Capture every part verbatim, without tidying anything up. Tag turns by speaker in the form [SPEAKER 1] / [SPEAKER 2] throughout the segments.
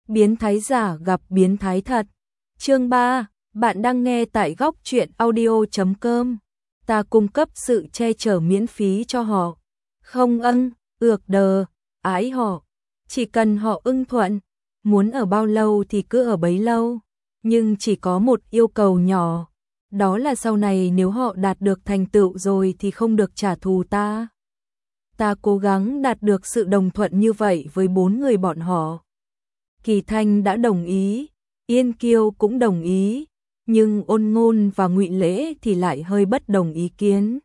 [SPEAKER 1] biến thái giả gặp biến thái thật. Chương ba, bạn đang nghe tại góc truyện audio chấm com. Ta cung cấp sự che chở miễn phí cho họ. Không ân, ược đờ, ái họ. Chỉ cần họ ưng thuận, muốn ở bao lâu thì cứ ở bấy lâu. Nhưng chỉ có một yêu cầu nhỏ, đó là sau này nếu họ đạt được thành tựu rồi thì không được trả thù ta. Ta cố gắng đạt được sự đồng thuận như vậy với bốn người bọn họ. Kỳ Thanh đã đồng ý, Yên Kiêu cũng đồng ý, nhưng Ôn Ngôn và Ngụy Lễ thì lại hơi bất đồng ý kiến.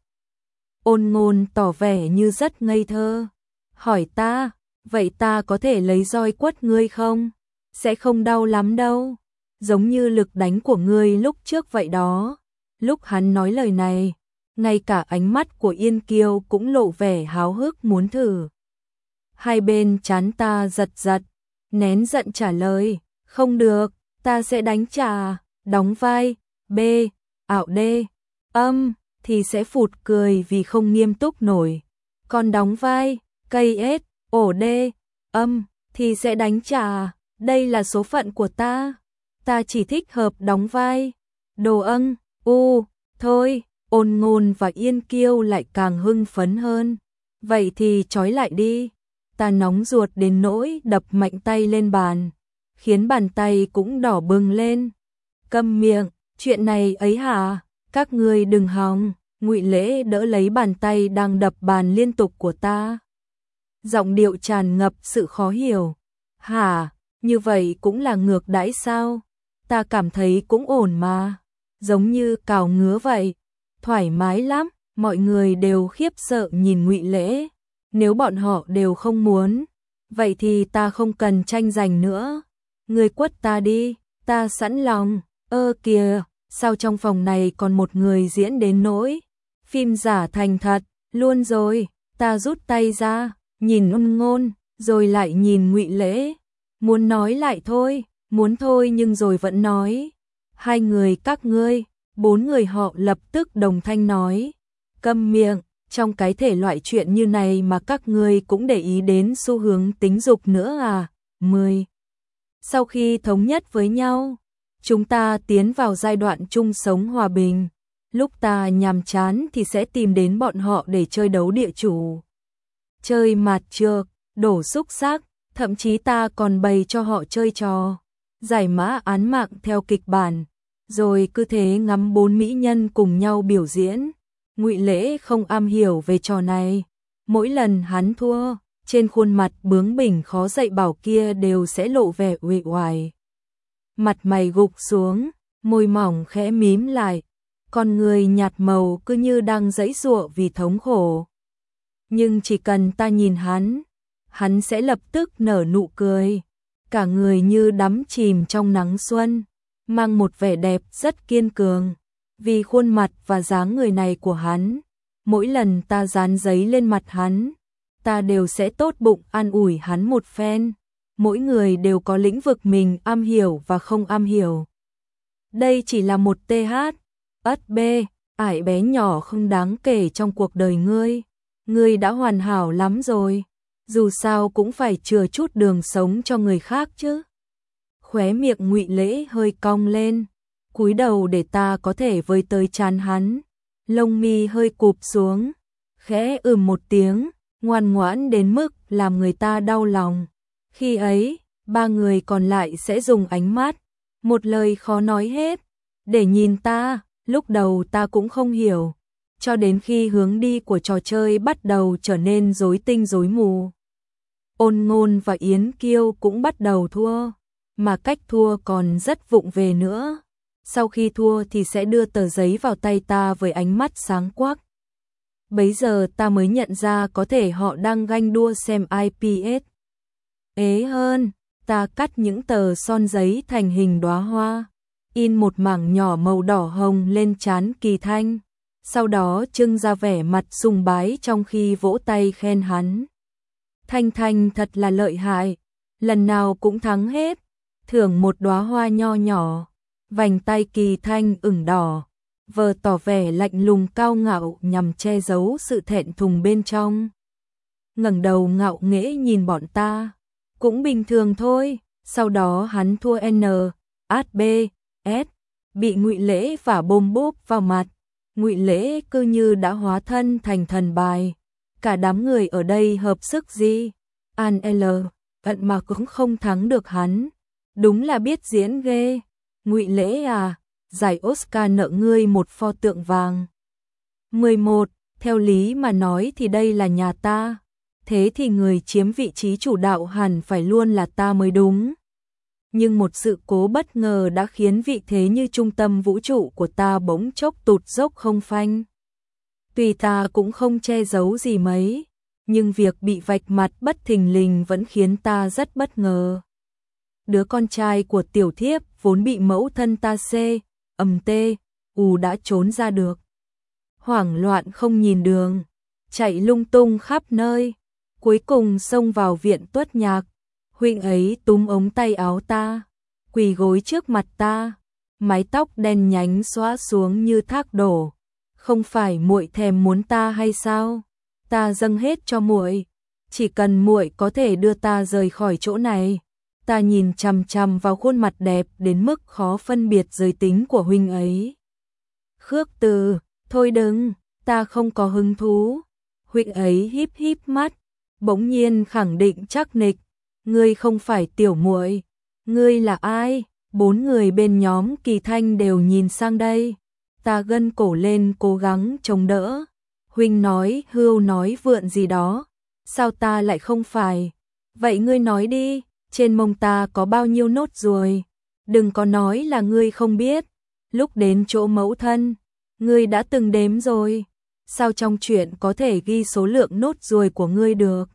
[SPEAKER 1] Ôn Ngôn tỏ vẻ như rất ngây thơ, hỏi ta, vậy ta có thể lấy roi quất ngươi không? Sẽ không đau lắm đâu, giống như lực đánh của ngươi lúc trước vậy đó. Lúc hắn nói lời này, ngay cả ánh mắt của Yên Kiêu cũng lộ vẻ háo hức muốn thử. Hai bên trán ta giật giật, nén giận trả lời, không được, ta sẽ đánh trả, đóng vai, B, ảo D, âm, thì sẽ phụt cười vì không nghiêm túc nổi. Còn đóng vai, cây S, ổ D, âm, thì sẽ đánh trả, đây là số phận của ta. Ta chỉ thích hợp đóng vai, đồ ân, u, thôi. Ôn Ngôn và Yên Kiêu lại càng hưng phấn hơn. Vậy thì trói lại đi. Ta nóng ruột đến nỗi đập mạnh tay lên bàn, khiến bàn tay cũng đỏ bừng lên. Câm miệng, chuyện này ấy hả? Các ngươi đừng hòng. Ngụy Lễ đỡ lấy bàn tay đang đập bàn liên tục của ta. Giọng điệu tràn ngập sự khó hiểu. Hả? Như vậy cũng là ngược đãi sao? Ta cảm thấy cũng ổn mà. Giống như cào ngứa vậy. Thoải mái lắm, mọi người đều khiếp sợ nhìn Ngụy Lễ. Nếu bọn họ đều không muốn, vậy thì ta không cần tranh giành nữa. Ngươi quất ta đi, ta sẵn lòng. Ơ kìa, sao trong phòng này còn một người diễn đến nỗi phim giả thành thật luôn rồi. Ta rút tay ra, nhìn Ôn Ngôn, rồi lại nhìn Ngụy Lễ. Muốn nói lại thôi, muốn thôi nhưng rồi vẫn nói. Hai người các ngươi. Bốn người họ lập tức đồng thanh nói, câm miệng, trong cái thể loại chuyện như này mà các ngươi cũng để ý đến xu hướng tính dục nữa à? mười. Sau khi thống nhất với nhau, chúng ta tiến vào giai đoạn chung sống hòa bình. Lúc ta nhàm chán thì sẽ tìm đến bọn họ để chơi đấu địa chủ, chơi mạt trược, đổ xúc xác, thậm chí ta còn bày cho họ chơi trò giải mã án mạng theo kịch bản. Rồi cứ thế ngắm bốn mỹ nhân cùng nhau biểu diễn. Ngụy Lễ không am hiểu về trò này. Mỗi lần hắn thua, trên khuôn mặt bướng bỉnh khó dạy bảo kia đều sẽ lộ vẻ uể oải. Mặt mày gục xuống, môi mỏng khẽ mím lại, con người nhạt màu cứ như đang giãy giụa vì thống khổ. Nhưng chỉ cần ta nhìn hắn, hắn sẽ lập tức nở nụ cười, cả người như đắm chìm trong nắng xuân, mang một vẻ đẹp rất kiên cường. Vì khuôn mặt và dáng người này của hắn, mỗi lần ta dán giấy lên mặt hắn, ta đều sẽ tốt bụng an ủi hắn một phen. Mỗi người đều có lĩnh vực mình am hiểu và không am hiểu. Đây chỉ là một th, ất b, ải bé nhỏ không đáng kể trong cuộc đời ngươi. Ngươi đã hoàn hảo lắm rồi, dù sao cũng phải chừa chút đường sống cho người khác chứ. Khóe miệng Ngụy Lễ hơi cong lên, cúi đầu để ta có thể với tới trán hắn. Lông mi hơi cụp xuống, khẽ ừm một tiếng, ngoan ngoãn đến mức làm người ta đau lòng. Khi ấy, ba người còn lại sẽ dùng ánh mắt, một lời khó nói hết, để nhìn ta. Lúc đầu ta cũng không hiểu, cho đến khi hướng đi của trò chơi bắt đầu trở nên rối tinh rối mù. Ôn Ngôn và Yến Kiêu cũng bắt đầu thua, mà cách thua còn rất vụng về nữa. Sau khi thua thì sẽ đưa tờ giấy vào tay ta với ánh mắt sáng quắc. Bấy giờ ta mới nhận ra có thể họ đang ganh đua xem ai pi ét. Ế hơn, ta cắt những tờ son giấy thành hình đóa hoa, in một mảng nhỏ màu đỏ hồng lên trán Kỳ Thanh, sau đó trưng ra vẻ mặt sùng bái trong khi vỗ tay khen hắn. Thanh Thanh thật là lợi hại, lần nào cũng thắng hết, thưởng một đóa hoa nho nhỏ. Vành tay Kỳ Thanh ửng đỏ, vờ tỏ vẻ lạnh lùng cao ngạo nhằm che giấu sự thẹn thùng bên trong. Ngẩng đầu ngạo nghễ nhìn bọn ta, cũng bình thường thôi, Sau đó hắn thua N, át B, S, bị Ngụy Lễ và bôm bốp vào mặt. Ngụy Lễ cứ như đã hóa thân thành thần bài. Cả đám người ở đây hợp sức gì? An L, ận mà cũng không thắng được hắn. Đúng là biết diễn ghê. Ngụy Lễ à, giải Oscar nợ ngươi một pho tượng vàng. mười một, theo lý mà nói thì đây là nhà ta. Thế thì người chiếm vị trí chủ đạo hẳn phải luôn là ta mới đúng. Nhưng một sự cố bất ngờ đã khiến vị thế như trung tâm vũ trụ của ta bỗng chốc tụt dốc không phanh. Tuy ta cũng không che giấu gì mấy, nhưng việc bị vạch mặt bất thình lình vẫn khiến ta rất bất ngờ. Đứa con trai của tiểu thiếp vốn bị mẫu thân ta xê, ầm tê, ù đã trốn ra được. Hoảng loạn không nhìn đường, chạy lung tung khắp nơi, cuối cùng xông vào viện tuất nhạc. Huynh ấy túm ống tay áo ta, quỳ gối trước mặt ta, mái tóc đen nhánh xõa xuống như thác đổ. Không phải muội thèm muốn ta hay sao? Ta dâng hết cho muội, chỉ cần muội có thể đưa ta rời khỏi chỗ này. Ta nhìn chằm chằm vào khuôn mặt đẹp đến mức khó phân biệt giới tính của huynh ấy. Khước Từ, thôi đừng, ta không có hứng thú. Huynh ấy híp híp mắt, bỗng nhiên khẳng định chắc nịch, ngươi không phải tiểu muội, ngươi là ai? Bốn người bên nhóm Kỳ Thanh đều nhìn sang đây. Ta gân cổ lên cố gắng chống đỡ. Huynh nói hưu nói vượn gì đó, sao ta lại không phải? Vậy ngươi nói đi, trên mông ta có bao nhiêu nốt ruồi? Đừng có nói là ngươi không biết. Lúc đến chỗ mẫu thân, ngươi đã từng đếm rồi. Sao trong chuyện có thể ghi số lượng nốt ruồi của ngươi được?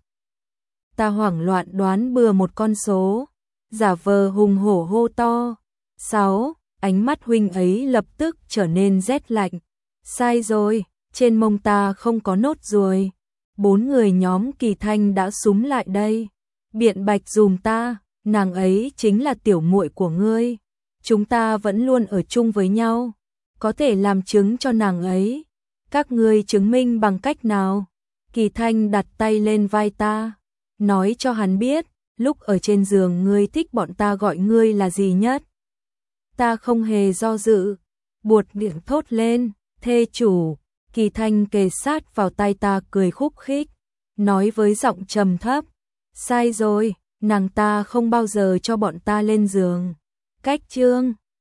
[SPEAKER 1] Ta hoảng loạn đoán bừa một con số, giả vờ hùng hổ hô to. Sáu, ánh mắt huynh ấy lập tức trở nên rét lạnh. Sai rồi, trên mông ta không có nốt ruồi. Bốn người nhóm Kỳ Thanh đã súm lại đây. Biện bạch dùm ta, nàng ấy chính là tiểu muội của ngươi. Chúng ta vẫn luôn ở chung với nhau, có thể làm chứng cho nàng ấy. Các ngươi chứng minh bằng cách nào? Kỳ Thanh đặt tay lên vai ta, nói cho hắn biết, lúc ở trên giường ngươi thích bọn ta gọi ngươi là gì nhất. Ta không hề do dự, buột miệng thốt lên, thê chủ. Kỳ Thanh kề sát vào tai ta cười khúc khích, nói với giọng trầm thấp, sai rồi, nàng ta không bao giờ cho bọn ta lên giường. Cách chương